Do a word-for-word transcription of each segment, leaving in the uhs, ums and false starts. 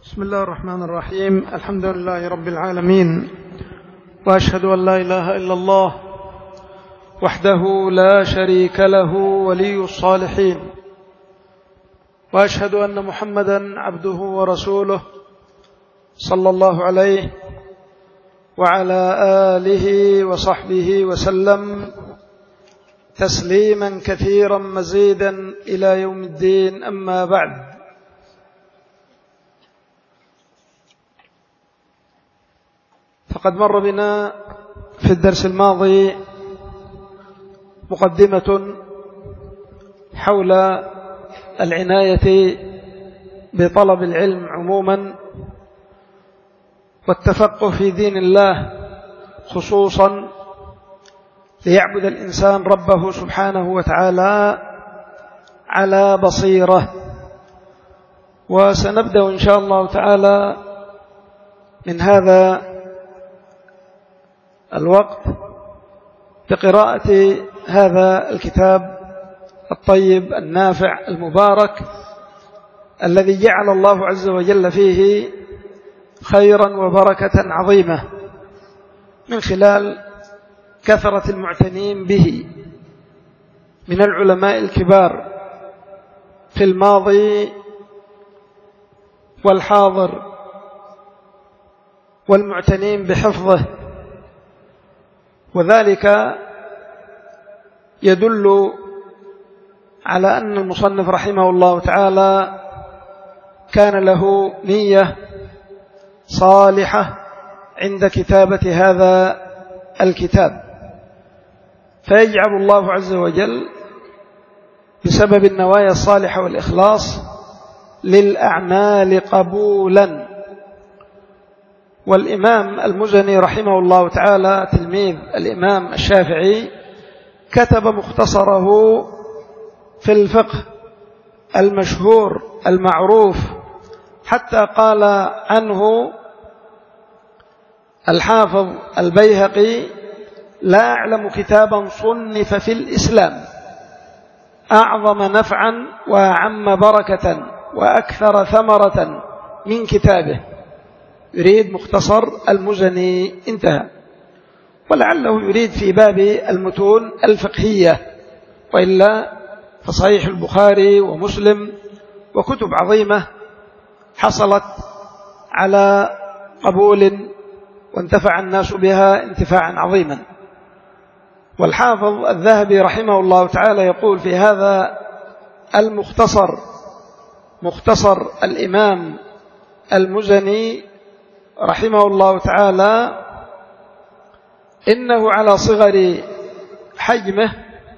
بسم الله الرحمن الرحيم. الحمد لله رب العالمين، وأشهد أن لا إله إلا الله وحده لا شريك له ولي الصالحين، وأشهد أن محمدا عبده ورسوله صلى الله عليه وعلى آله وصحبه وسلم تسليما كثيرا مزيدا إلى يوم الدين. أما بعد، فقد مر بنا في الدرس الماضي مقدمة حول العناية بطلب العلم عموما، والتفقه في دين الله خصوصا، ليعبد الإنسان ربه سبحانه وتعالى على بصيرة. وسنبدأ إن شاء الله تعالى من هذا الوقت بقراءة هذا الكتاب الطيب النافع المبارك الذي جعل الله عز وجل فيه خيرا وبركة عظيمة من خلال كثرة المعتنين به من العلماء الكبار في الماضي والحاضر، والمعتنين بحفظه. وذلك يدل على أن المصنف رحمه الله تعالى كان له نية صالحة عند كتابة هذا الكتاب، فيجعل الله عز وجل بسبب النوايا الصالحة والإخلاص للأعمال قبولا. والإمام المزني رحمه الله تعالى تلميذ الإمام الشافعي كتب مختصره في الفقه المشهور المعروف، حتى قال عنه الحافظ البيهقي: لا أعلم كتابا صنف في الإسلام أعظم نفعا وأعم بركة وأكثر ثمرة من كتابه. يريد مختصر المزني، انتهى. ولعله يريد في باب المتون الفقهية، وإلا فصحيح البخاري ومسلم وكتب عظيمة حصلت على قبول وانتفع الناس بها انتفاعا عظيما. والحافظ الذهبي رحمه الله تعالى يقول في هذا المختصر، مختصر الإمام المزني رحمه الله تعالى: إنه على صغر حجمه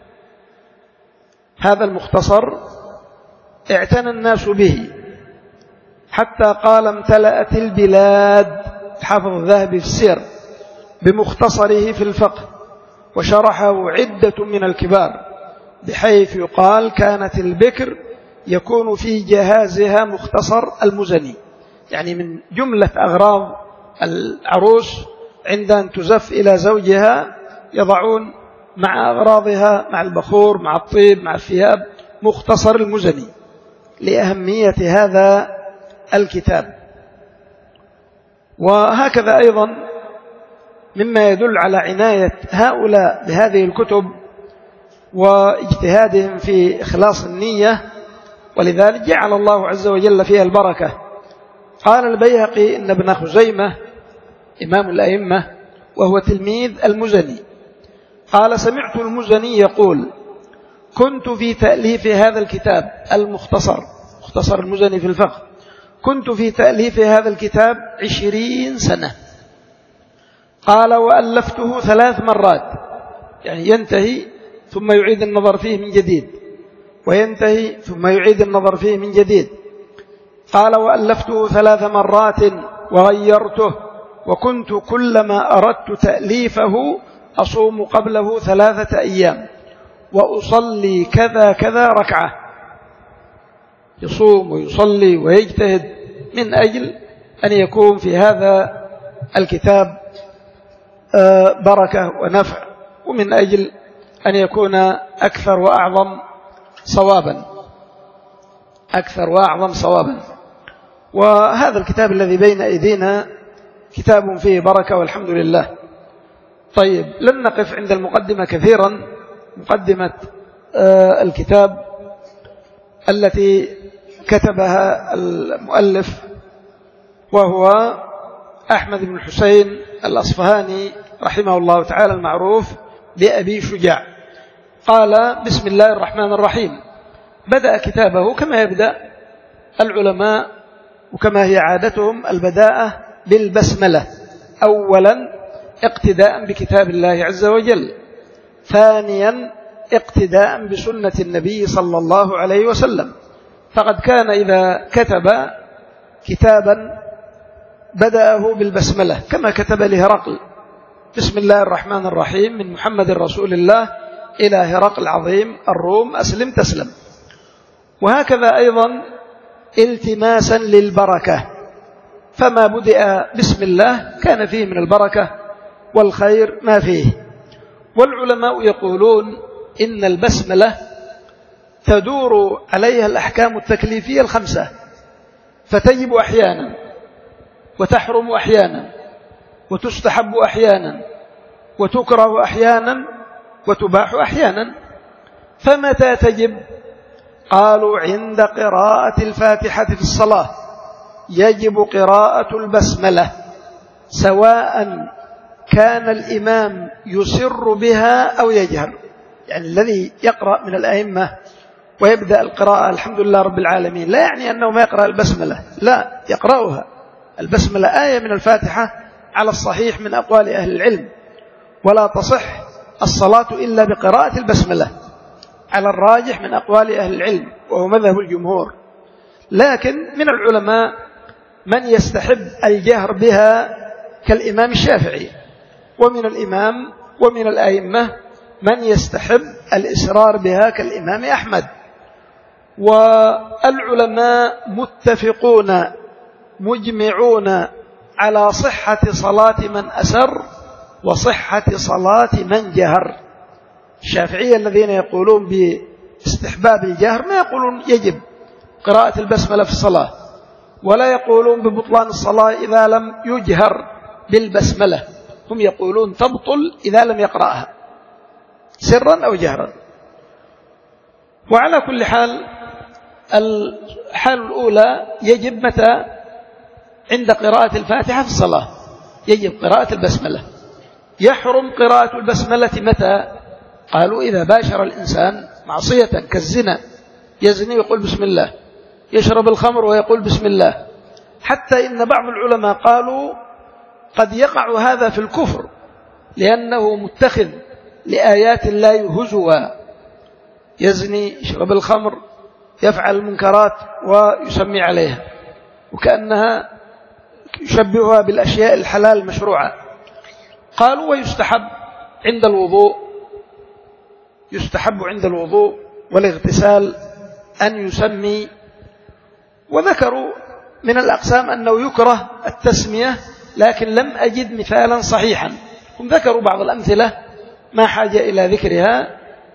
هذا المختصر اعتنى الناس به، حتى قال امتلأت البلاد، حافظ الذهبي في السير، بمختصره في الفقه، وشرحه عدة من الكبار، بحيث يقال كانت البكر يكون في جهازها مختصر المزني، يعني من جملة أغراض العروس عند أن تزف إلى زوجها يضعون مع أغراضها، مع البخور، مع الطيب، مع الثياب، مختصر المزني، لأهمية هذا الكتاب. وهكذا أيضا مما يدل على عناية هؤلاء بهذه الكتب واجتهادهم في إخلاص النية، ولذلك جعل الله عز وجل فيها البركة. قال البيهقي إن ابن خزيمة إمام الأئمة وهو تلميذ المزني قال: سمعت المزني يقول: كنت في تأليف هذا الكتاب المختصر، مختصر المزني في الفقه، كنت في تأليف هذا الكتاب عشرين سنة. قال: وألفته ثلاث مرات، يعني ينتهي ثم يعيد النظر فيه من جديد، وينتهي ثم يعيد النظر فيه من جديد. قال: وألفته ثلاث مرات وغيرته، وكنت كلما أردت تأليفه أصوم قبله ثلاثة أيام وأصلي كذا كذا ركعة. يصوم ويصلي ويجتهد من أجل أن يكون في هذا الكتاب بركة ونفع، ومن أجل أن يكون أكثر وأعظم صوابا، أكثر وأعظم صوابا. وهذا الكتاب الذي بين أيدينا كتاب فيه بركة والحمد لله. طيب، لن نقف عند المقدمة كثيرا، مقدمة الكتاب التي كتبها المؤلف وهو أحمد بن حسين الأصفهاني رحمه الله تعالى، المعروف بأبي شجاع. قال: بسم الله الرحمن الرحيم. بدأ كتابه كما يبدأ العلماء وكما هي عادتهم، البداءة بالبسملة أولا اقتداء بكتاب الله عز وجل، ثانيا اقتداء بسنة النبي صلى الله عليه وسلم، فقد كان إذا كتب كتابا بدأه بالبسملة كما كتب لهرقل: بسم الله الرحمن الرحيم من محمد رسول الله إلى هرقل عظيم الروم أسلم تسلم. وهكذا أيضا التماسا للبركة، فما بدأ بسم الله كان فيه من البركة والخير ما فيه. والعلماء يقولون إن البسملة تدور عليها الأحكام التكليفية الخمسة، فتجب أحيانا وتحرم أحيانا وتستحب أحيانا وتكره أحيانا وتباح أحيانا. فمتى تجب؟ قالوا: عند قراءة الفاتحة في الصلاة يجب قراءة البسملة، سواء كان الإمام يسر بها أو يجهر. يعني الذي يقرأ من الأئمة ويبدأ القراءة الحمد لله رب العالمين لا يعني أنه ما يقرأ البسملة، لا، يقرأها. البسملة آية من الفاتحة على الصحيح من أقوال أهل العلم، ولا تصح الصلاة إلا بقراءة البسملة على الراجح من أقوال أهل العلم، وهو مذهب الجمهور. لكن من العلماء من يستحب الجهر بها كالإمام الشافعي، ومن الإمام ومن الأئمة من يستحب الإسرار بها كالإمام أحمد. والعلماء متفقون مجمعون على صحة صلاة من أسر وصحة صلاة من جهر. الشافعية الذين يقولون باستحباب الجهر ما يقولون يجب قراءة البسملة في الصلاة، ولا يقولون ببطلان الصلاة إذا لم يجهر بالبسملة، هم يقولون تبطل إذا لم يقرأها سرا أو جهرا. وعلى كل حال، الحال الأولى يجب متى؟ عند قراءة الفاتحة في الصلاة يجب قراءة البسملة. يحرم قراءة البسملة متى؟ قالوا: إذا باشر الإنسان معصية كالزنا، يزني ويقول بسم الله، يشرب الخمر ويقول بسم الله. حتى إن بعض العلماء قالوا قد يقع هذا في الكفر لأنه متخذ لآيات الله هزوا، يزني، يشرب الخمر، يفعل المنكرات ويسمي عليها، وكأنها يشبهها بالأشياء الحلال المشروعة. قالوا: ويستحب عند الوضوء، يستحب عند الوضوء والاغتسال أن يسمي. وذكروا من الأقسام أنه يكره التسمية، لكن لم أجد مثالا صحيحا. هم ذكروا بعض الأمثلة ما حاجة إلى ذكرها،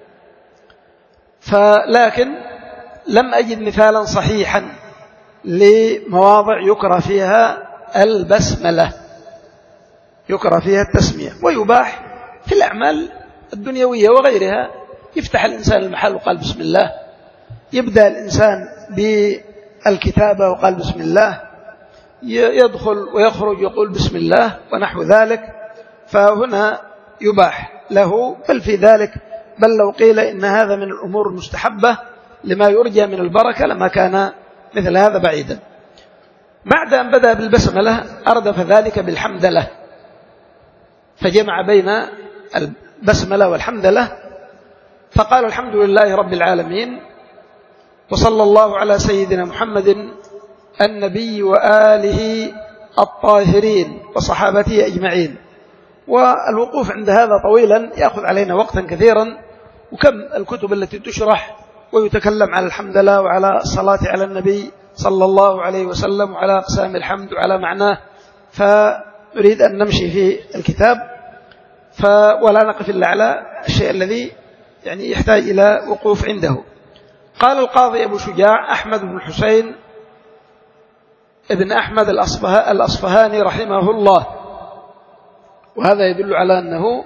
فلكن لم أجد مثالا صحيحا لمواضع يكره فيها البسملة، يكره فيها التسمية. ويباح في الأعمال الدنيوية وغيرها، يفتح الإنسان المحل وقال بسم الله، يبدأ الإنسان بالكتابة وقال بسم الله، يدخل ويخرج يقول بسم الله ونحو ذلك، فهنا يباح له. بل في ذلك، بل لو قيل إن هذا من الأمور المستحبة لما يرجى من البركة لما كان مثل هذا بعيدا. بعد أن بدأ بالبسملة أردف ذلك بالحمدلة، فجمع بين البسملة والحمدلة، فقال: الحمد لله رب العالمين، وصلى الله على سيدنا محمد النبي وآله الطاهرين وصحابته أجمعين. والوقوف عند هذا طويلا يأخذ علينا وقتا كثيرا، وكم الكتب التي تشرح ويتكلم على الحمد لله وعلى الصلاة على النبي صلى الله عليه وسلم وعلى أقسام الحمد وعلى معناه، فنريد أن نمشي في الكتاب ولا نقف إلا على الشيء الذي يعني يحتاج إلى وقوف عنده. قال القاضي أبو شجاع أحمد بن حسين ابن أحمد الأصفهاني رحمه الله، وهذا يدل على أنه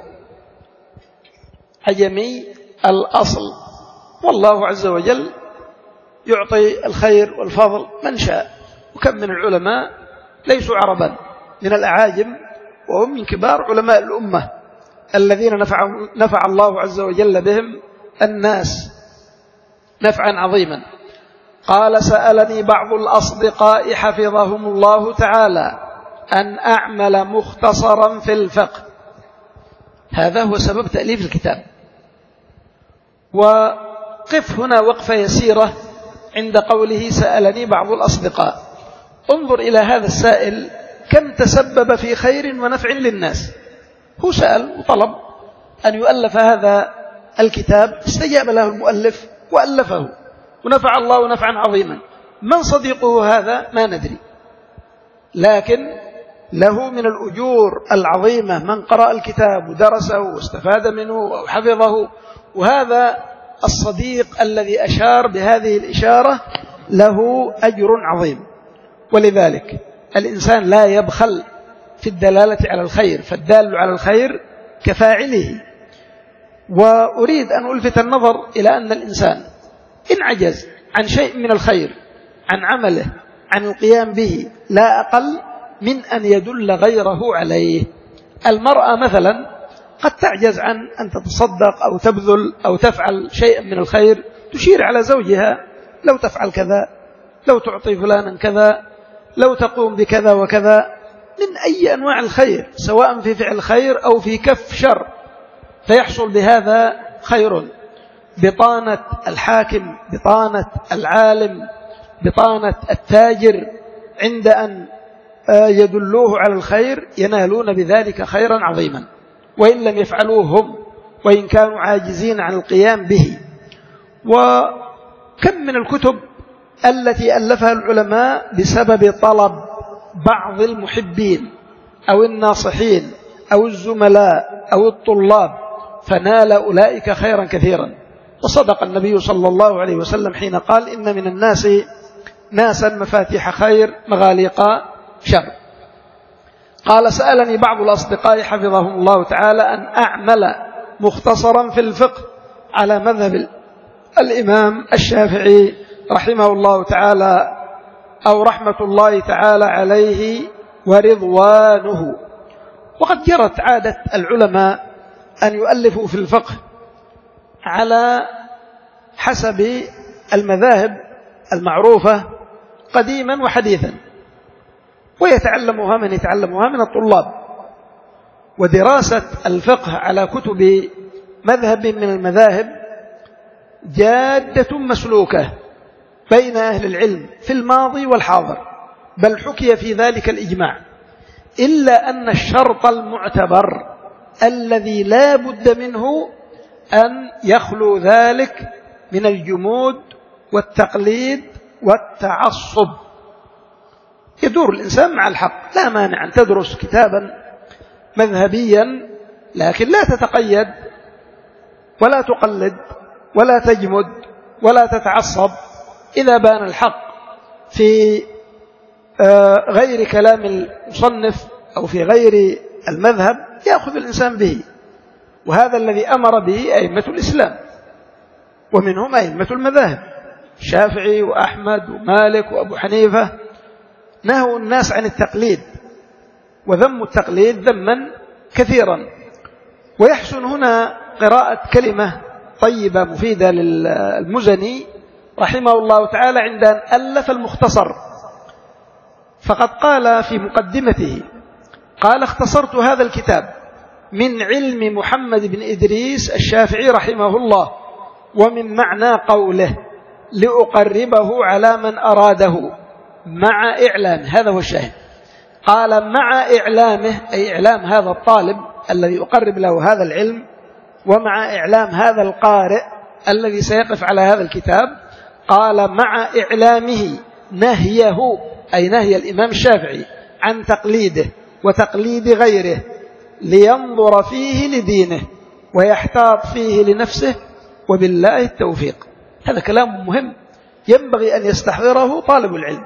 عجمي الأصل، والله عز وجل يعطي الخير والفضل من شاء. وكم من العلماء ليسوا عربا من الأعاجم، وهم من كبار علماء الأمة الذين نفع, نفع الله عز وجل بهم الناس نفعا عظيما. قال: سألني بعض الأصدقاء حفظهم الله تعالى أن أعمل مختصرا في الفقه. هذا هو سبب تأليف الكتاب. وقف هنا وقفة يسيرة عند قوله سألني بعض الأصدقاء. انظر إلى هذا السائل كم تسبب في خير ونفع للناس. هو سأل وطلب أن يؤلف هذا الكتاب، استجاب له المؤلف وألفه، ونفع الله نفعا عظيما. من صديقه هذا ما ندري، لكن له من الأجور العظيمة من قرأ الكتاب ودرسه واستفاد منه وحفظه. وهذا الصديق الذي أشار بهذه الإشارة له أجر عظيم. ولذلك الإنسان لا يبخل في الدلالة على الخير، فالدال على الخير كفاعله. وأريد أن ألفت النظر إلى أن الإنسان إن عجز عن شيء من الخير، عن عمله، عن القيام به، لا أقل من أن يدل غيره عليه. المرأة مثلا قد تعجز عن أن تتصدق أو تبذل أو تفعل شيئا من الخير، تشير على زوجها: لو تفعل كذا، لو تعطي فلانا كذا، لو تقوم بكذا وكذا، من أي أنواع الخير، سواء في فعل خير أو في كف شر، فيحصل بهذا خير. بطانة الحاكم، بطانة العالم، بطانة التاجر، عند أن يدلوه على الخير ينالون بذلك خيرا عظيما، وإن لم يفعلوه هم، وإن كانوا عاجزين عن القيام به. وكم من الكتب التي ألفها العلماء بسبب طلب بعض المحبين أو الناصحين أو الزملاء أو الطلاب، فنال أولئك خيرا كثيرا. وصدق النبي صلى الله عليه وسلم حين قال: إن من الناس ناسا مفاتيح خير مغاليق شر. قال: سألني بعض الأصدقاء حفظهم الله تعالى أن أعمل مختصرا في الفقه على مذهب الإمام الشافعي رحمه الله تعالى، أو رحمة الله تعالى عليه ورضوانه. وقد جرت عادة العلماء أن يؤلفوا في الفقه على حسب المذاهب المعروفة قديما وحديثا، ويتعلمها من يتعلمها من الطلاب. ودراسة الفقه على كتب مذهب من المذاهب جادة مسلوكة بين أهل العلم في الماضي والحاضر، بل حكي في ذلك الإجماع، إلا أن الشرط المعتبر الذي لا بد منه أن يخلو ذلك من الجمود والتقليد والتعصب. يدور الإنسان مع الحق، لا مانع أن تدرس كتابا مذهبيا، لكن لا تتقيد ولا تقلد ولا تجمد ولا تتعصب. إذا بان الحق في غير كلام المصنف أو في غير المذهب يأخذ الإنسان به. وهذا الذي أمر به أئمة الإسلام، ومنهم أئمة المذاهب الشافعي وأحمد ومالك وأبو حنيفة. نهوا الناس عن التقليد، وذم التقليد ذما كثيرا. ويحسن هنا قراءة كلمة طيبة مفيدة للمزني رحمه الله تعالى عند أن ألف المختصر، فقد قال في مقدمته: قال: اختصرت هذا الكتاب من علم محمد بن إدريس الشافعي رحمه الله، ومن معنى قوله لأقربه على من أراده مع إعلام. هذا هو الشاهد. قال: مع إعلامه، أي إعلام هذا الطالب الذي أقرب له هذا العلم، ومع إعلام هذا القارئ الذي سيقف على هذا الكتاب. قال: مع إعلامه نهيه، أي نهي الإمام الشافعي عن تقليده وتقليد غيره، لينظر فيه لدينه ويحتاط فيه لنفسه، وبالله التوفيق. هذا كلام مهم ينبغي أن يستحضره طالب العلم.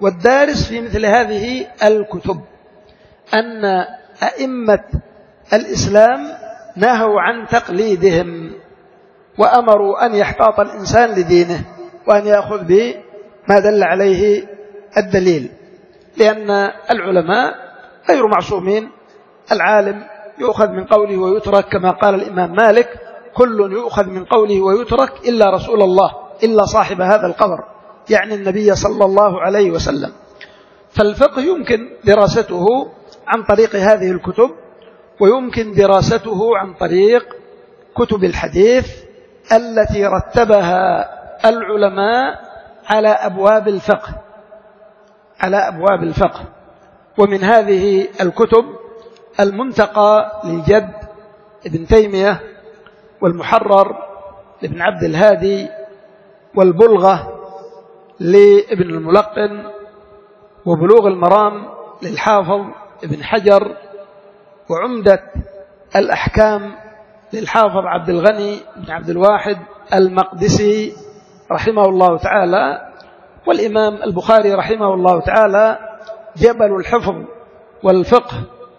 والدارس في مثل هذه الكتب أن أئمة الإسلام نهوا عن تقليدهم وأمروا أن يحتاط الإنسان لدينه وأن يأخذ بما دل عليه الدليل، لأن العلماء غير معصومين. العالم يؤخذ من قوله ويترك، كما قال الإمام مالك: كل يؤخذ من قوله ويترك إلا رسول الله، إلا صاحب هذا القبر، يعني النبي صلى الله عليه وسلم. فالفقه يمكن دراسته عن طريق هذه الكتب، ويمكن دراسته عن طريق كتب الحديث التي رتبها العلماء على أبواب الفقه على أبواب الفقه ومن هذه الكتب المنتقى للجد ابن تيمية، والمحرر لابن عبد الهادي، والبلغة لابن الملقن، وبلوغ المرام للحافظ ابن حجر، وعمدة الأحكام للحافظ عبد الغني بن عبد الواحد المقدسي رحمه الله تعالى، والإمام البخاري رحمه الله تعالى جبل الحفظ والفقه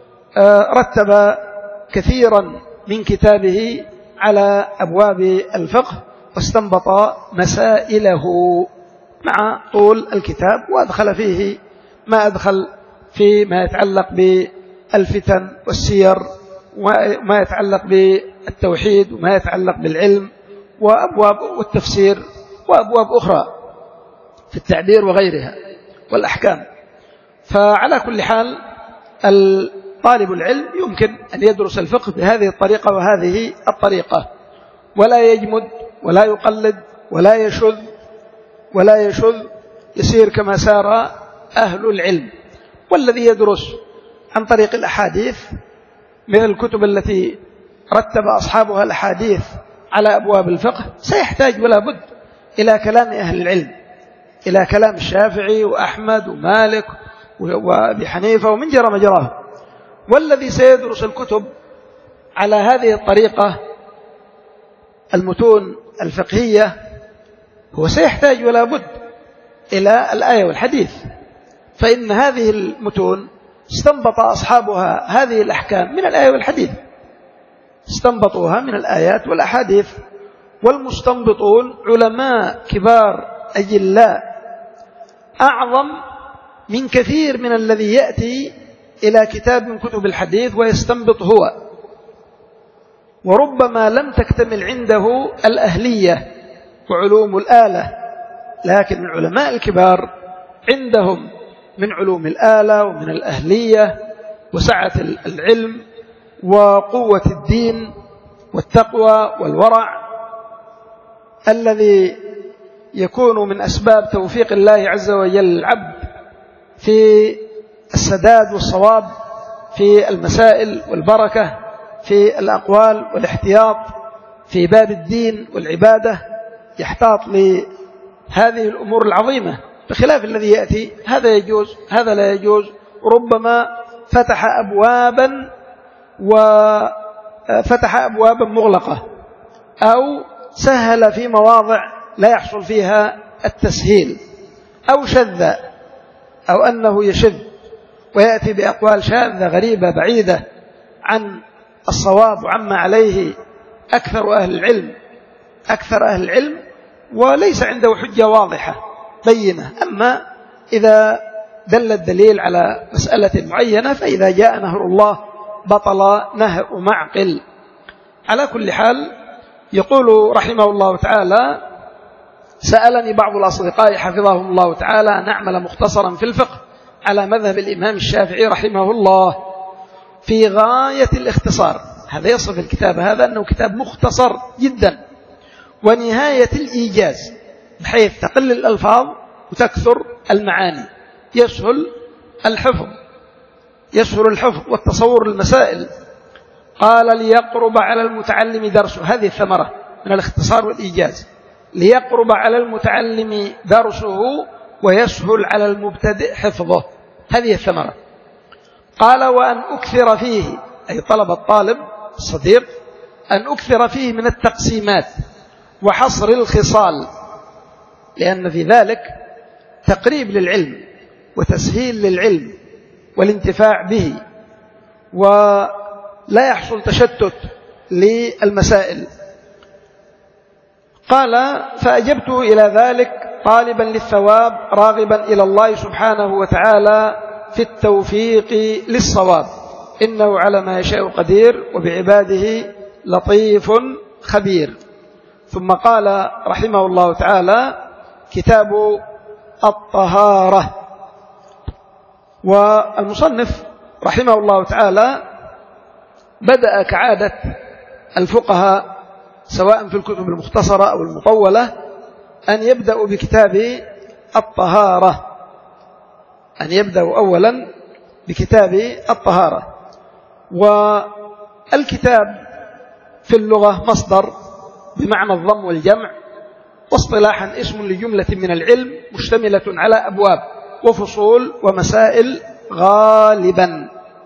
رتب كثيرا من كتابه على أبواب الفقه واستنبط مسائله مع طول الكتاب، وأدخل فيه ما أدخل فيما يتعلق بالفتن والسير، وما يتعلق بالتوحيد، وما يتعلق بالعلم، وأبواب والتفسير، وأبواب أخرى في التعبير وغيرها والأحكام. فعلى كل حال طالب العلم يمكن أن يدرس الفقه بهذه الطريقة وهذه الطريقة، ولا يجمد ولا يقلد ولا يشذ ولا يشذ يسير كما سار أهل العلم. والذي يدرس عن طريق الأحاديث من الكتب التي رتب أصحابها الأحاديث على أبواب الفقه سيحتاج ولا بد إلى كلام أهل العلم، إلى كلام الشافعي وأحمد ومالك وأبي حنيفة ومن جرى مجراه. والذي سيدرس الكتب على هذه الطريقة المتون الفقهية هو سيحتاج ولا بد إلى الآية والحديث، فإن هذه المتون استنبط أصحابها هذه الأحكام من الآية والحديث، استنبطوها من الآيات والأحاديث. والمستنبطون علماء كبار أجلاء أعظم من كثير من الذي يأتي إلى كتاب من كتب الحديث ويستنبط هو، وربما لم تكتمل عنده الأهلية وعلوم الآلة، لكن العلماء الكبار عندهم من علوم الآلة ومن الأهلية وسعة العلم وقوة الدين والتقوى والورع الذي يكون من أسباب توفيق الله عز وجل العبد في السداد والصواب في المسائل، والبركة في الأقوال، والاحتياط في باب الدين والعبادة، يحتاط لهذه الأمور العظيمة، بخلاف الذي يأتي هذا يجوز هذا لا يجوز، ربما فتح أبوابا وفتح أبوابا مغلقة أو سهل في مواضع لا يحصل فيها التسهيل، أو شذ أو أنه يشذ ويأتي بأقوال شاذة غريبة بعيدة عن الصواب وعما عليه أكثر أهل العلم أكثر أهل العلم وليس عنده حجة واضحة بينة. أما إذا دل الدليل على مسألة معينة فإذا جاء نهر الله بطل نهر معقل. على كل حال يقول رحمه الله تعالى: سألني بعض الأصدقاء حفظهم الله تعالى أن أعمل مختصرا في الفقه على مذهب الإمام الشافعي رحمه الله في غاية الاختصار. هذا يصف الكتاب هذا أنه كتاب مختصر جدا ونهاية الإيجاز، بحيث تقل الألفاظ وتكثر المعاني، يسهل الحفظ يسهل الحفظ والتصور المسائل. قال: ليقرب على المتعلم درسه. هذه الثمرة من الاختصار والإيجاز، ليقرب على المتعلم درسه ويسهل على المبتدئ حفظه، هذه الثمرة. قال: وأن أكثر فيه، أي طلب الطالب الصديق أن أكثر فيه من التقسيمات وحصر الخصال، لأن في ذلك تقريب للعلم وتسهيل للعلم والانتفاع به، ولا يحصل تشتت للمسائل. قال: فأجبته إلى ذلك طالبا للثواب راغبا إلى الله سبحانه وتعالى في التوفيق للصواب، إنه على ما يشاء قدير وبعباده لطيف خبير. ثم قال رحمه الله تعالى: كتاب الطهارة. والمصنف رحمه الله تعالى بدأ كعادة الفقهاء سواء في الكتب المختصرة أو المطولة أن يبدأوا بكتاب الطهارة، أن يبدأوا أولا بكتاب الطهارة. والكتاب في اللغة مصدر بمعنى الضم والجمع، واصطلاحا اسم لجملة من العلم مشتملة على أبواب وفصول ومسائل غالبا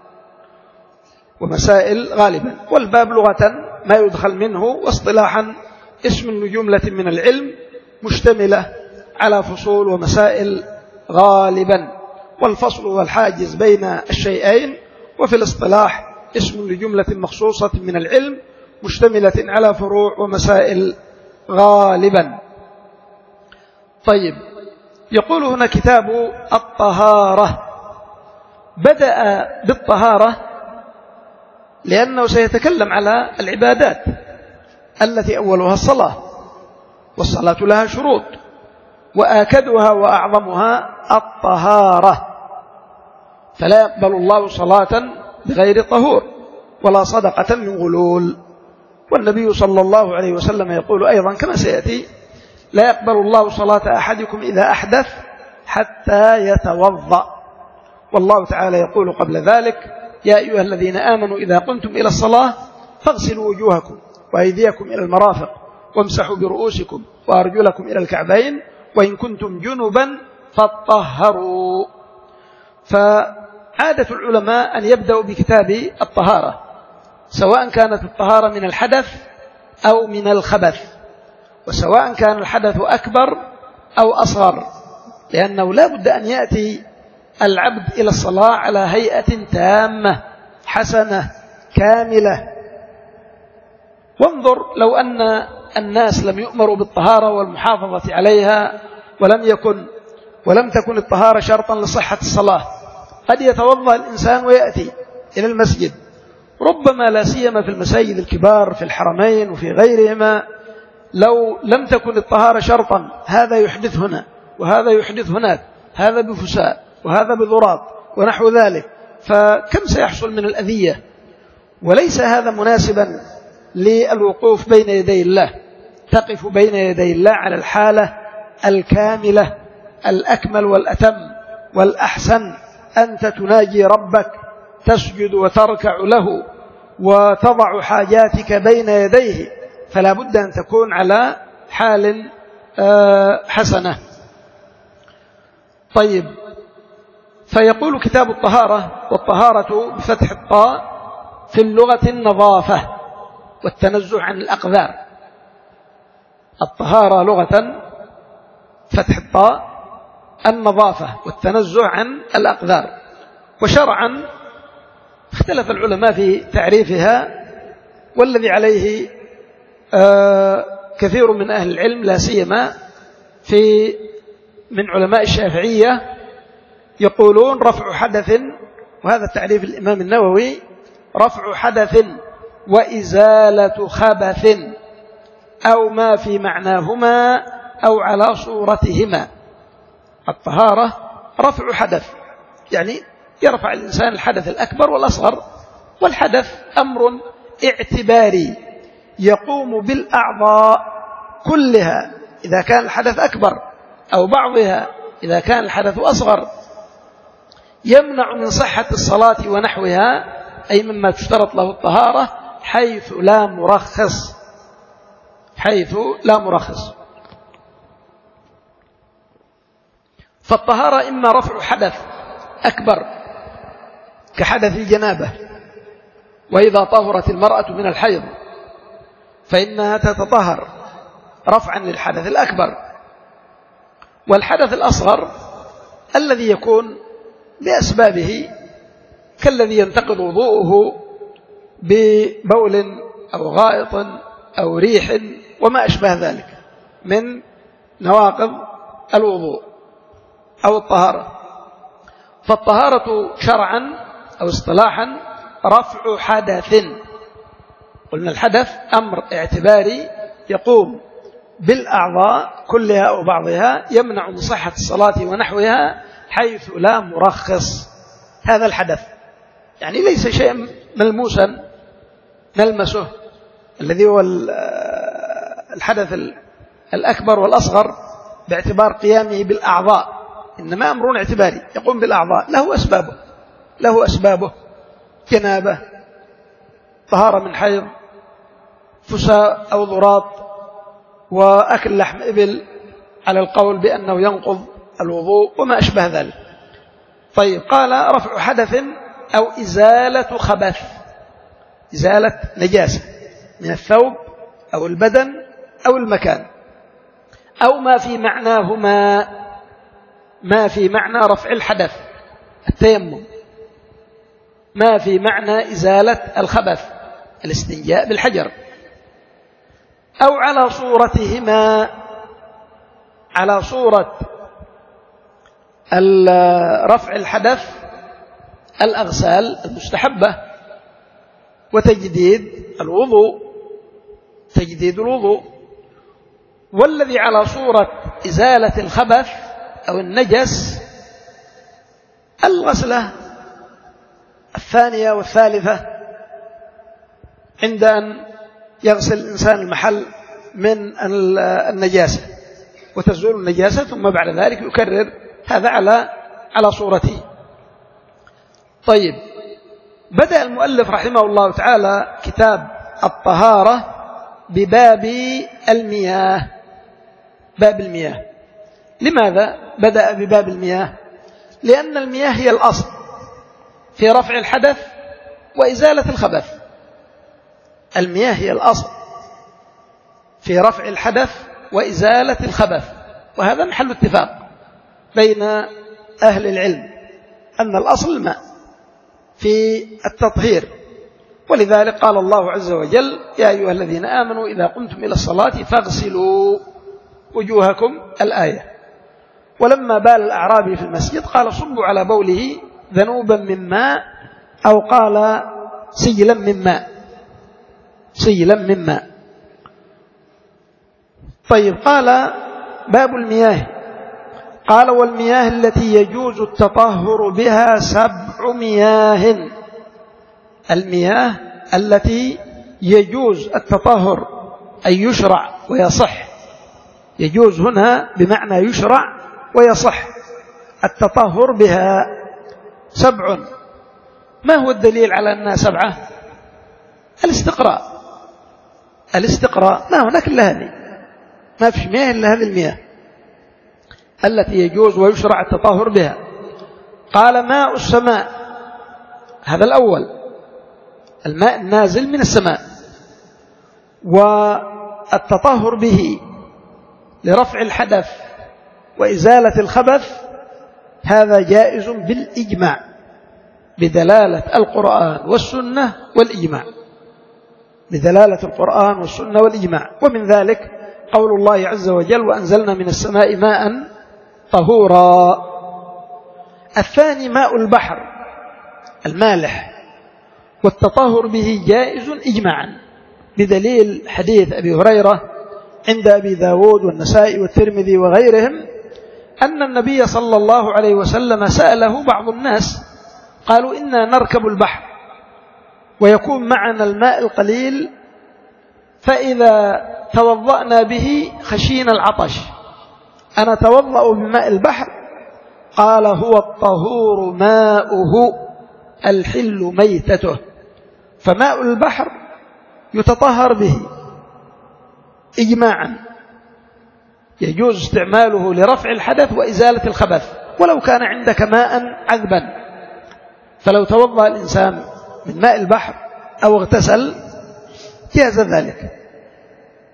ومسائل غالبا والباب لغة ما يدخل منه، واصطلاحا اسم لجملة من العلم مشتملة على فصول ومسائل غالبا، والفصل والحاجز بين الشيئين، وفي الاصطلاح اسم لجملة مخصوصة من العلم مشتملة على فروع ومسائل غالبا. طيب، يقول هنا كتاب الطهارة. بدأ بالطهارة لأنه سيتكلم على العبادات التي أولها الصلاة، والصلاة لها شروط، وآكدها وأعظمها الطهارة، فلا يقبل الله صلاة بغير طهور ولا صدقة من غلول. والنبي صلى الله عليه وسلم يقول أيضا كما سيأتي: لا يقبل الله صلاة أحدكم إذا أحدث حتى يتوضأ. والله تعالى يقول قبل ذلك: يا أيها الذين آمنوا إذا قمتم إلى الصلاة فاغسلوا وجوهكم وأيديكم إلى المرافق وامسحوا برؤوسكم وأرجلكم إلى الكعبين وإن كنتم جنبا فاطهروا. فعادة العلماء أن يبدأوا بكتاب الطهارة، سواء كانت الطهارة من الحدث أو من الخبث، وسواء كان الحدث أكبر أو أصغر، لأنه لا بد أن يأتي العبد إلى الصلاة على هيئة تامة حسنة كاملة. وانظر لو أن الناس لم يؤمروا بالطهارة والمحافظة عليها، ولم يكن ولم تكن الطهارة شرطا لصحة الصلاة، قد يتوضأ الإنسان ويأتي إلى المسجد، ربما لا سيما في المساجد الكبار في الحرمين وفي غيرهما، لو لم تكن الطهارة شرطا، هذا يحدث هنا وهذا يحدث هناك، هذا بفساء وهذا بضراب ونحو ذلك، فكم سيحصل من الأذية؟ وليس هذا مناسبا للوقوف بين يدي الله. تقف بين يدي الله على الحالة الكاملة الأكمل والأتم والأحسن، أنت تناجي ربك، تسجد وتركع له وتضع حاجاتك بين يديه، فلا بد أن تكون على حال حسنة. طيب، فيقول كتاب الطهارة: والطهارة بفتح الطاء في اللغة النظافة والتنزه عن الأقذار. الطهارة لغة فتح الطاء النظافة والتنزه عن الأقذار، وشرعا اختلف العلماء في تعريفها، والذي عليه آه كثير من أهل العلم لا سيما في من علماء الشافعية يقولون رفع حدث، وهذا تعريف الإمام النووي: رفع حدث وإزالة خبث أو ما في معناهما أو على صورتهما. الطهارة رفع حدث، يعني يرفع الإنسان الحدث الأكبر والأصغر، والحدث أمر اعتباري يقوم بالأعضاء كلها إذا كان الحدث أكبر، أو بعضها إذا كان الحدث أصغر، يمنع من صحة الصلاة ونحوها، أي مما تشترط له الطهارة، حيث لا مرخص حيث لا مرخص فالطهارة إما رفع حدث أكبر كحدث الجنابة، وإذا طهرت المرأة من الحيض فإنها الذي يكون بأسبابه كالذي ينتقض وضوءه ببول أو غائط أو ريح وما أشبه ذلك من نواقض الوضوء أو الطهارة. فالطهارة شرعا أو اصطلاحا رفع حدث. قلنا الحدث أمر اعتباري يقوم بالأعضاء كلها أو بعضها يمنع من صحة الصلاة ونحوها حيث لا مرخص. هذا الحدث يعني ليس شيئا ملموسا نلمسه الذي هو الحدث الأكبر والأصغر باعتبار قيامه بالأعضاء، إنما أمر اعتباري يقوم بالأعضاء له أسبابه له أسبابه جنابة، طهارة من حيض، فساء أو ضراط، وأكل لحم إبل على القول بأنه ينقض الوضوء وما أشبه ذلك. طيب، قال رفع حدث أو إزالة خبث، إزالة نجاسة من الثوب أو البدن أو المكان، أو ما في معناهما، ما في معنى رفع الحدث التيمم، ما في معنى إزالة الخبث الاستنجاء بالحجر، أو على صورتهما، على صورة رفع الحدث الأغسال المستحبة وتجديد الوضوء، تجديد الوضوء. والذي على صورة إزالة الخبث أو النجس الغسلة الثانية والثالثة عند أن يغسل الإنسان المحل من النجاسة وتزول النجاسة، ثم بعد ذلك يكرر هذا على على صورته. طيب، بدأ المؤلف رحمه الله تعالى كتاب الطهارة بباب المياه، باب المياه. لماذا بدأ بباب المياه؟ لأن المياه هي الأصل في رفع الحدث وإزالة الخبث. المياه هي الأصل في رفع الحدث وإزالة الخبث، وهذا محل اتفاق بين أهل العلم أن الأصل الماء في التطهير. ولذلك قال الله عز وجل: يا أيها الذين آمنوا إذا قمتم إلى الصلاة فاغسلوا وجوهكم، الآية. ولما بال الأعرابي في المسجد قال: صبوا على بوله ذنوبا من ماء، أو قال سيلا من ماء، سيلا من ماء. طيب، قال باب المياه، قال: والمياه التي يجوز التطهر بها سبع مياه. المياه التي يجوز التطهر أي يشرع ويصح، يجوز هنا بمعنى يشرع ويصح التطهر بها سبع. ما هو الدليل على أنها سبعة؟ الاستقراء، الاستقراء. ما هناك إلا هذه، ما فيش مياه إلا هذه المياه التي يجوز ويشرع التطهر بها. قال: ماء السماء، هذا الأول، الماء النازل من السماء، والتطهر به لرفع الحدث وإزالة الخبث هذا جائز بالإجماع، بدلالة القرآن والسنة والإجماع، بدلالة القرآن والسنة والإجماع. ومن ذلك قول الله عز وجل: وأنزلنا من السماء ماء طهورا. الثاني ماء البحر المالح، والتطهر به جائز إجماعا بدليل حديث أبي هريرة عند أبي داود والنسائي والترمذي وغيرهم أن النبي صلى الله عليه وسلم سأله بعض الناس، قالوا: إنا نركب البحر ويكون معنا الماء القليل، فإذا توضأنا به خشينا العطش، أنا توضأ بماء البحر؟ قال: هو الطهور ماؤه الحل ميتته. فماء البحر يتطهر به إجماعا، يجوز استعماله لرفع الحدث وإزالة الخبث، ولو كان عندك ماء عذبا، فلو توضأ الإنسان من ماء البحر أو اغتسل جاز ذلك،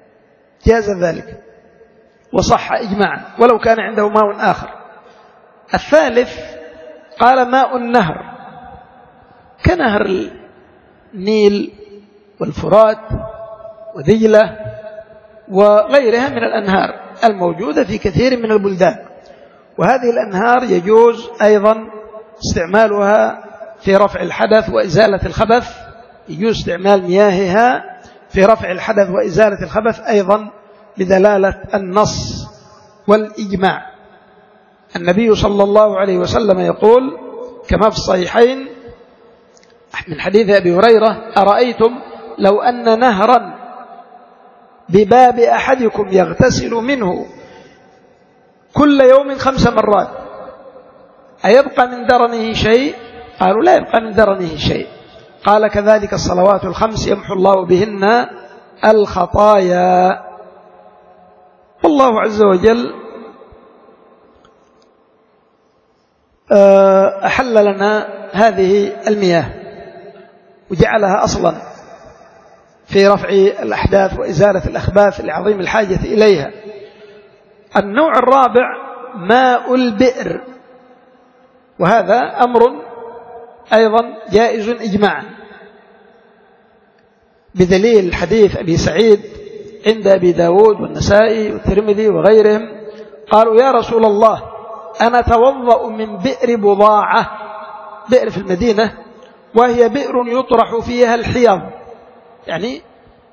جاز ذلك وصح إجماعا، ولو كان عنده ماء آخر. الثالث قال ماء النهر كنهر النيل والفرات ودجلة وغيرها من الأنهار الموجودة في كثير من البلدان. وهذه الأنهار يجوز أيضا استعمالها في رفع الحدث وإزالة الخبث، يجوز استعمال مياهها في رفع الحدث وإزالة الخبث أيضا بدلالة النص والإجماع. النبي صلى الله عليه وسلم يقول كما في الصحيحين من حديث أبي هريرة: أرأيتم لو أن نهرا بباب أحدكم يغتسل منه كل يوم خمس مرات أيبقى من درنه شيء؟ قالوا لا يبقى من درنه شيء. قال كذلك الصلوات الخمس يمحو الله بهن الخطايا. والله عز وجل أحل لنا هذه المياه وجعلها أصلا في رفع الأحداث وإزالة الأخباث لعظيم الحاجة إليها. النوع الرابع ماء البئر، وهذا أمر أيضا جائز إجماعا بدليل حديث أبي سعيد عند أبي داود والنسائي والترمذي وغيرهم قالوا: يا رسول الله أنا أتوضأ من بئر بضاعة، بئر في المدينة، وهي بئر يطرح فيها الحيض، يعني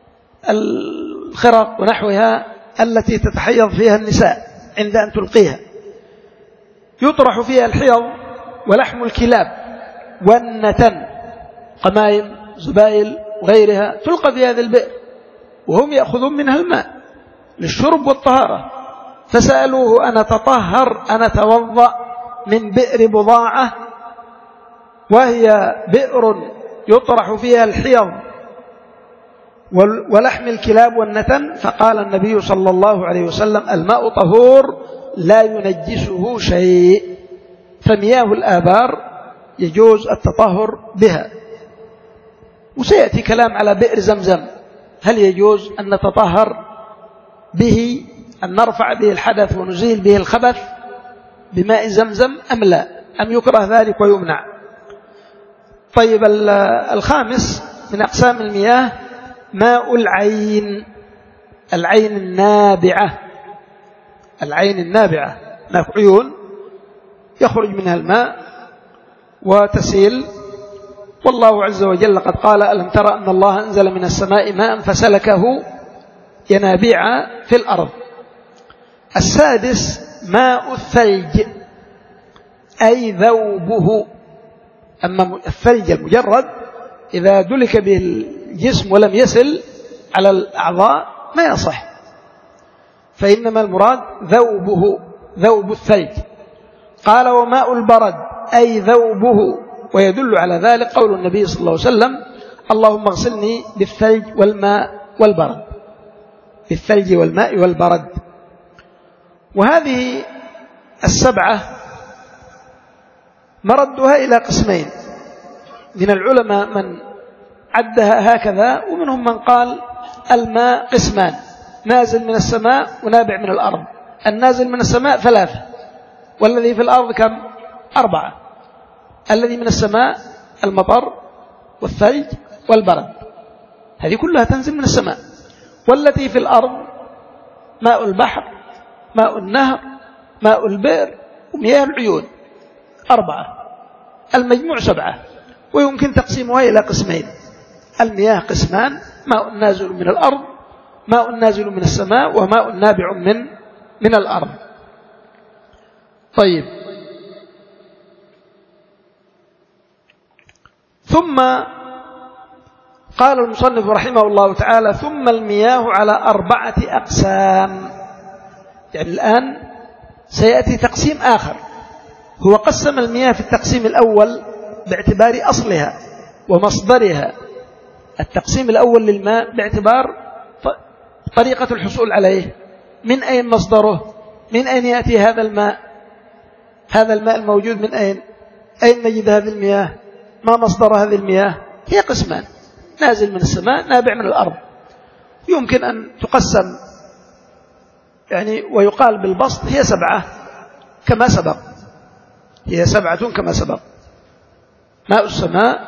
الخرق ونحوها التي تتحيض فيها النساء عند أن تلقيها، يطرح فيها الحيض ولحم الكلاب والنتن، قمايم زبائل وغيرها تلقى في هذه البئر، وهم يأخذون منها الماء للشرب والطهارة. فسألوه: أنا تطهر أنا توضأ من بئر بضاعة وهي بئر يطرح فيها الحيض ولحم الكلاب والنتن؟ فقال النبي صلى الله عليه وسلم: الماء طهور لا ينجسه شيء. فمياه الآبار يجوز التطهر بها. وسيأتي كلام على بئر زمزم، هل يجوز أن نتطهر به، أن نرفع به الحدث ونزيل به الخبث بماء زمزم أم لا، أم يكره ذلك ويمنع؟ طيب، الخامس من أقسام المياه ماء العين، العين النابعة، العين النابعة هناك عيون يخرج منها الماء وتسيل. والله عز وجل قد قال: ألم ترى أن الله أنزل من السماء ماء فسلكه ينابيع في الأرض. السادس ماء الثلج أي ذوبه. أما الثلج المجرد إذا دلك به الجسم ولم يسل على الأعضاء ما يصح، فإنما المراد ذوبه، ذوب الثلج. قال: وماء البرد أي ذوبه، ويدل على ذلك قول النبي صلى الله عليه وسلم: اللهم اغسلني بالثلج والماء والبرد، بالثلج والماء والبرد. وهذه السبعة مردها إلى قسمين، من العلماء من عدها هكذا، ومنهم من قال الماء قسمان: نازل من السماء ونابع من الأرض. النازل من السماء ثلاثة، والذي في الأرض كم؟ أربعة. الذي من السماء المطر والثلج والبرد، هذه كلها تنزل من السماء. والتي في الأرض ماء البحر، ماء النهر، ماء البئر، ومياه العيون، أربعة. المجموع سبعة، ويمكن تقسيمها إلى قسمين: المياه قسمان: ماء نازل من الأرض، ماء نازل من السماء، وماء نابع من من الأرض. طيب، ثم قال المصنف رحمه الله تعالى: ثم المياه على أربعة أقسام. يعني الآن سيأتي تقسيم آخر، هو قسم المياه في التقسيم الأول باعتبار أصلها ومصدرها. التقسيم الأول للماء باعتبار طريقة الحصول عليه، من أين مصدره، من أين يأتي هذا الماء، هذا الماء الموجود من أين، أين نجد هذه المياه، ما مصدر هذه المياه. هي قسمان: نازل من السماء، نابع من الأرض. يمكن أن تقسم يعني ويقال بالبسط هي سبعة كما سبق. هي سبعة كما سبق: ماء السماء،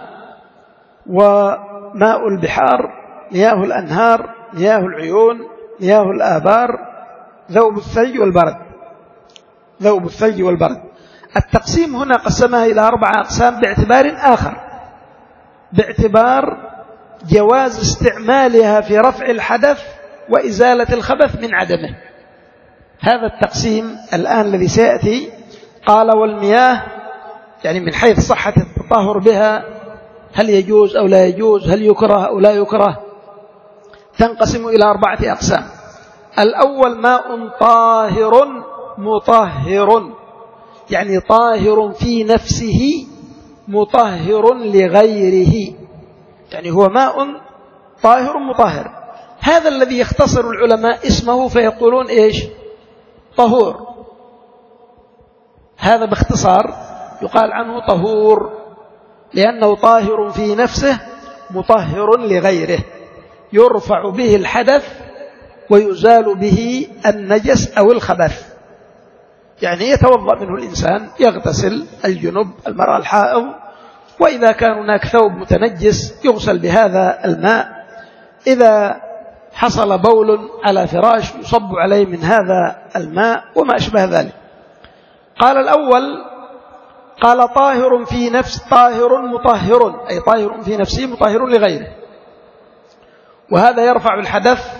وماء البحار، مياه الأنهار، مياه العيون، مياه الآبار، ذوب الثلج والبرد. ذوب الثلج والبرد. التقسيم هنا قسمها إلى أربعة أقسام باعتبار آخر، باعتبار جواز استعمالها في رفع الحدث وإزالة الخبث من عدمه. هذا التقسيم الآن الذي سيأتي. قال: والمياه، يعني من حيث صحة التطهر بها، هل يجوز أو لا يجوز، هل يكره أو لا يكره، تنقسم إلى أربعة أقسام. الأول: ماء طاهر مطهر، يعني طاهر في نفسه مطهر لغيره، يعني هو ماء طاهر مطهر. هذا الذي يختصر العلماء اسمه فيقولون إيش؟ طهور. هذا باختصار يقال عنه طهور، لأنه طاهر في نفسه مطهر لغيره، يرفع به الحدث ويزال به النجس أو الخبث. يعني يتوضأ منه الإنسان، يغتسل الجنب، المرأة الحائض، وإذا كان هناك ثوب متنجس يغسل بهذا الماء، إذا حصل بول على فراش يصب عليه من هذا الماء، وما أشبه ذلك. قال الأول: قال طاهر في نفس، طاهر مطهر، أي طاهر في نفسه مطهر لغيره، وهذا يرفع الحدث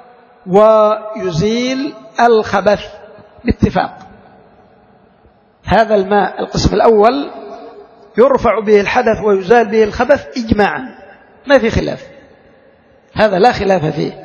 ويزيل الخبث باتفاق. هذا الماء القسم الأول يرفع به الحدث ويزال به الخبث إجماعا، ما في خلاف، هذا لا خلاف فيه.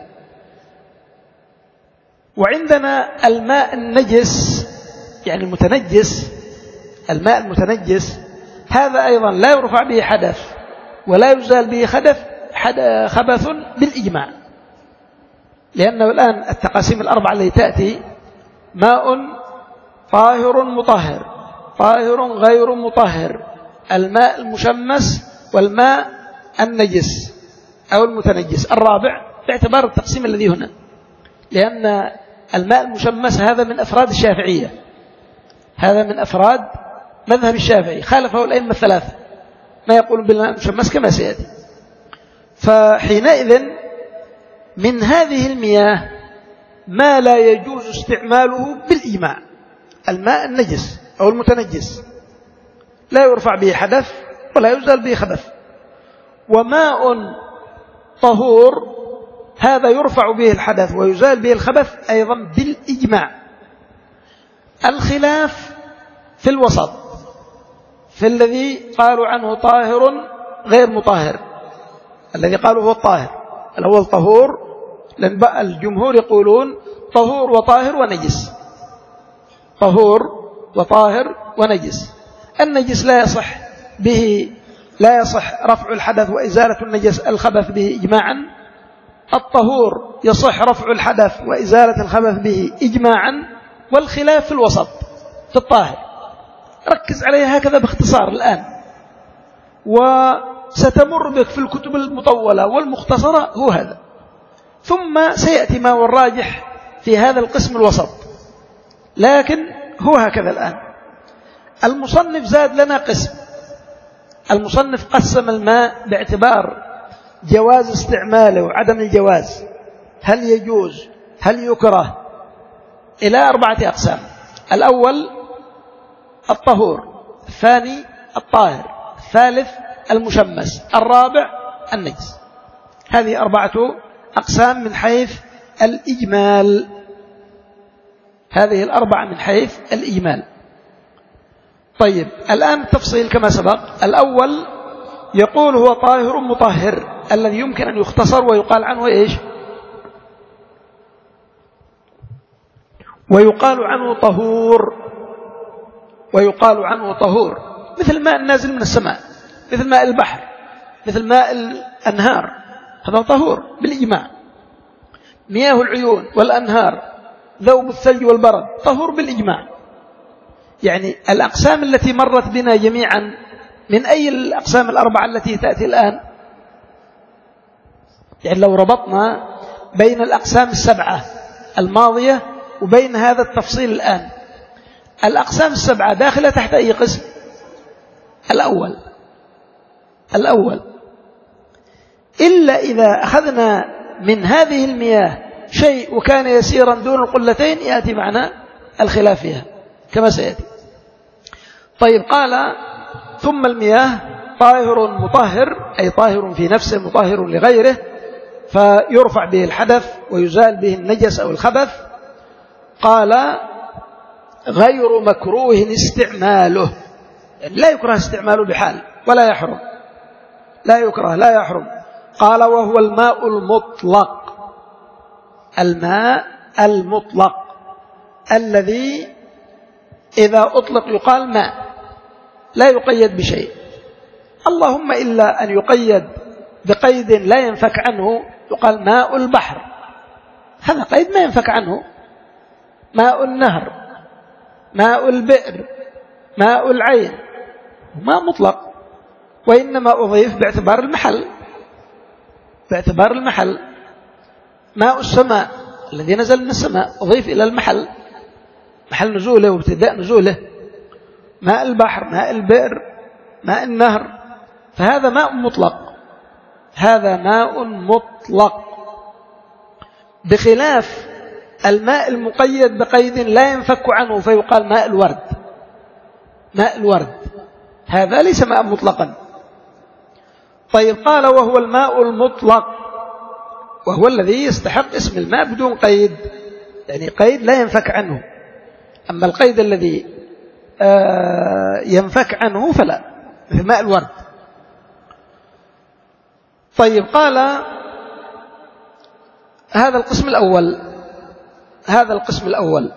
وعندنا الماء النجس، يعني المتنجس، الماء المتنجس هذا أيضا لا يرفع به حدث ولا يزال به خبث خبث بالإجماع، لأنه الآن التقاسيم الأربعة التي تأتي: ماء طاهر مطهر، طاهر غير مطهر، الماء المشمس، والماء النجس أو المتنجس. الرابع باعتبار التقسيم الذي هنا، لأن الماء المشمس هذا من أفراد الشافعية، هذا من أفراد مذهب الشافعي، خالفه الأئمة الثلاثة، ما يقولون بالماء المشمس كما سيأتي. فحينئذ من هذه المياه ما لا يجوز استعماله بالإجماع: الماء النجس أو المتنجس لا يرفع به حدث ولا يزال به خبث. وماء طهور هذا يرفع به الحدث ويزال به الخبث أيضا بالإجماع. الخلاف في الوسط، في الذي قالوا عنه طاهر غير مطهر، الذي قالوا هو الطاهر الأول طهور، لأن الجمهور يقولون طهور وطاهر ونجس، طهور وطاهر ونجس. النجس لا يصح به، لا يصح رفع الحدث وإزالة النجس الخبث به إجماعا. الطهور يصح رفع الحدث وإزالة الخبث به إجماعا. والخلاف في الوسط في الطاهر، ركز عليه هكذا باختصار الآن، وستمر بك في الكتب المطولة والمختصرة هو هذا. ثم سيأتي ما هو الراجح في هذا القسم الوسط، لكن هو هكذا الآن. المصنف زاد لنا قسم، المصنف قسم الماء باعتبار جواز استعماله وعدم الجواز، هل يجوز هل يكره، إلى أربعة أقسام: الأول الطهور، الثاني الطاهر، الثالث المشمس، الرابع النجس. هذه أربعة أقسام من حيث الإجمال، هذه الأربعة من حيث الإجمال. طيب الآن التفصيل كما سبق. الأول يقول هو طاهر مطهر، الذي يمكن أن يختصر ويقال عنه إيش؟ ويقال عنه طهور، ويقال عنه طهور، مثل ماء النازل من السماء، مثل ماء البحر، مثل ماء الأنهار، هذا طهور بالإجماع. مياه العيون والأنهار، ذوب الثلج والبرد، طهور بالإجماع. يعني الأقسام التي مرت بنا جميعا من أي الأقسام الأربعة التي تأتي الآن؟ يعني لو ربطنا بين الأقسام السبعة الماضية وبين هذا التفصيل الآن، الأقسام السبعة داخلة تحت أي قسم؟ الأول الأول إلا إذا أخذنا من هذه المياه شيء وكان يسيرا دون القلتين يأتي معنا الخلاف فيها كما سيأتي. طيب قال ثم المياه طاهر مطهر، أي طاهر في نفسه مطهر لغيره، فيرفع به الحدث ويزال به النجس أو الخبث. قال غير مكروه استعماله، يعني لا يكره استعماله بحال ولا يحرم، لا يكره لا يحرم. قال وهو الماء المطلق، الماء المطلق الذي إذا أطلق يقال ماء لا يقيد بشيء، اللهم إلا أن يقيد بقيد لا ينفك عنه، يقال ماء البحر، هذا قيد ما ينفك عنه. ماء النهر، ماء البئر، ماء العين، ماء مطلق، وإنما أضيف باعتبار المحل، باعتبار المحل. ماء السماء الذي نزل من السماء أضيف إلى المحل، محل نزوله وابتداء نزوله. ماء البحر، ماء البئر، ماء النهر، فهذا ماء مطلق، هذا ماء مطلق، بخلاف الماء المقيد بقيد لا ينفك عنه فيقال ماء الورد. ماء الورد هذا ليس ماء مطلقا. طيب قال وهو الماء المطلق، وهو الذي يستحق اسم الماء بدون قيد، يعني قيد لا ينفك عنه. أما القيد الذي ينفك عنه فلا، مثل ماء الورد. طيب قال هذا القسم الأول، هذا القسم الأول.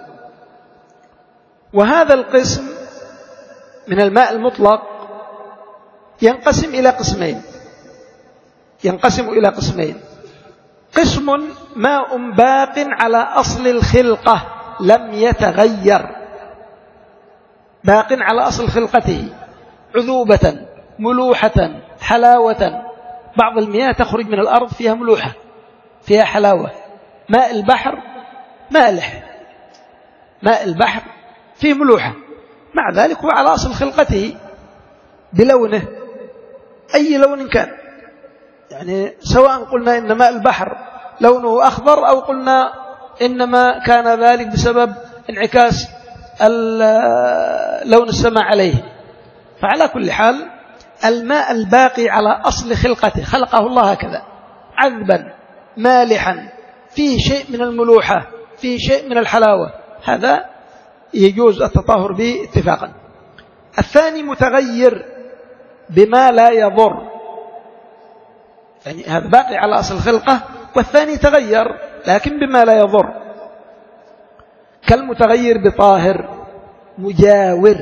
وهذا القسم من الماء المطلق ينقسم إلى قسمين، ينقسم إلى قسمين. قسم ماء باق على أصل الخلقة لم يتغير، باق على أصل خلقته، عذوبة، ملوحة، حلاوة. بعض المياه تخرج من الأرض فيها ملوحة، فيها حلاوة. ماء البحر مالح، ماء البحر فيه ملوحة، مع ذلك هو على أصل خلقته بلونه، أي لون كان، يعني سواء قلنا إن ماء البحر لونه أخضر أو قلنا إنما كان ذلك بسبب انعكاس لون السماء عليه. فعلى كل حال الماء الباقي على أصل خلقته، خلقه الله هكذا عذبا مالحا، فيه شيء من الملوحة، فيه شيء من الحلاوة، هذا يجوز التطهر به اتفاقا. الثاني متغير بما لا يضر، يعني هذا باقي على أصل الخلقة، والثاني تغير لكن بما لا يضر، كالمتغير بطاهر مجاور،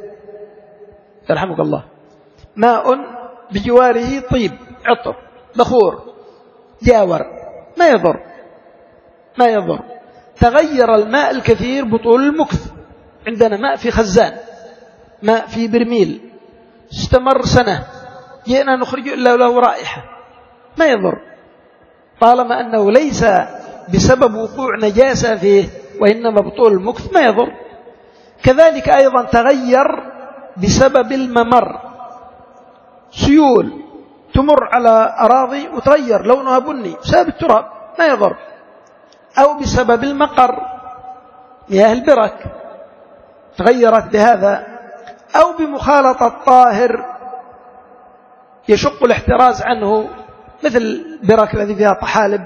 يرحمك الله، ماء بجواره طيب، عطر، بخور، جاور، ما يضر، ما يضر. تغير الماء الكثير بطول المكث، عندنا ماء في خزان، ماء في برميل، استمر سنة، جئنا نخرج إلا له رائحة، ما يضر، طالما أنه ليس بسبب وقوع نجاسة فيه وإنما بطول المكث ما يضر. كذلك أيضا تغير بسبب الممر، سيول تمر على أراضي وتغير لونها بني بسبب التراب ما يضر، أو بسبب المقر، مياه البرك تغيرت بهذا، أو بمخالطة طاهر يشق الاحتراز عنه، مثل برك الذي فيها طحالب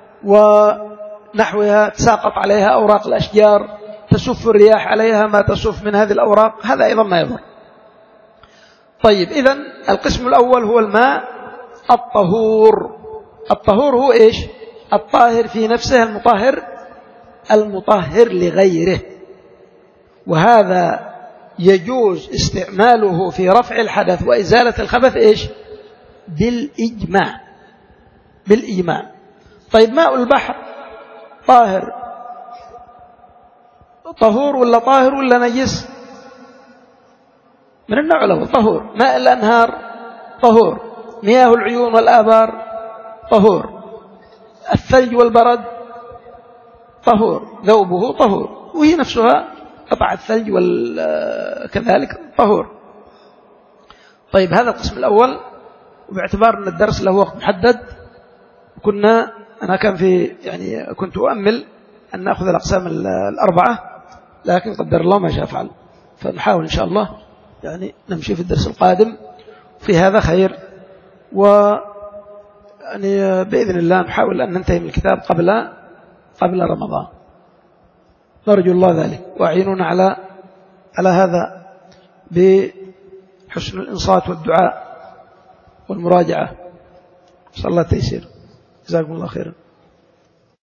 ونحوها تساقط عليها أوراق الأشجار، تسف الرياح عليها ما تسف من هذه الأوراق، هذا أيضا ما يضر. طيب إذن القسم الأول هو الماء الطهور. الطهور هو إيش؟ الطاهر في نفسه، المطهر، المطهر لغيره، وهذا يجوز استعماله في رفع الحدث وإزالة الخبث إيش؟ بالإجماع، بالإجماع. طيب ماء البحر طاهر، طهور ولا طاهر ولا نجس؟ من النوع الأول طهور. ماء الأنهار طهور، مياه العيون والآبار طهور، الثلج والبرد طهور، ذوبه طهور، وهي نفسها قطع الثلج وكذلك طهور. طيب هذا القسم الأول. وباعتبار أن الدرس له وقت محدد كنا أنا كان في يعني كنت أؤمل أن نأخذ الأقسام الأربعة، لكن قدر الله ما شاء فعل، فنحاول إن شاء الله يعني نمشي في الدرس القادم في هذا خير، و يعني بإذن الله نحاول أن ننتهي من الكتاب قبل قبل رمضان، نرجو الله ذلك. وأعينونا على على هذا بحسن الإنصات والدعاء والمراجعة. صلى الله التيسير. جزاكم الله خيرا.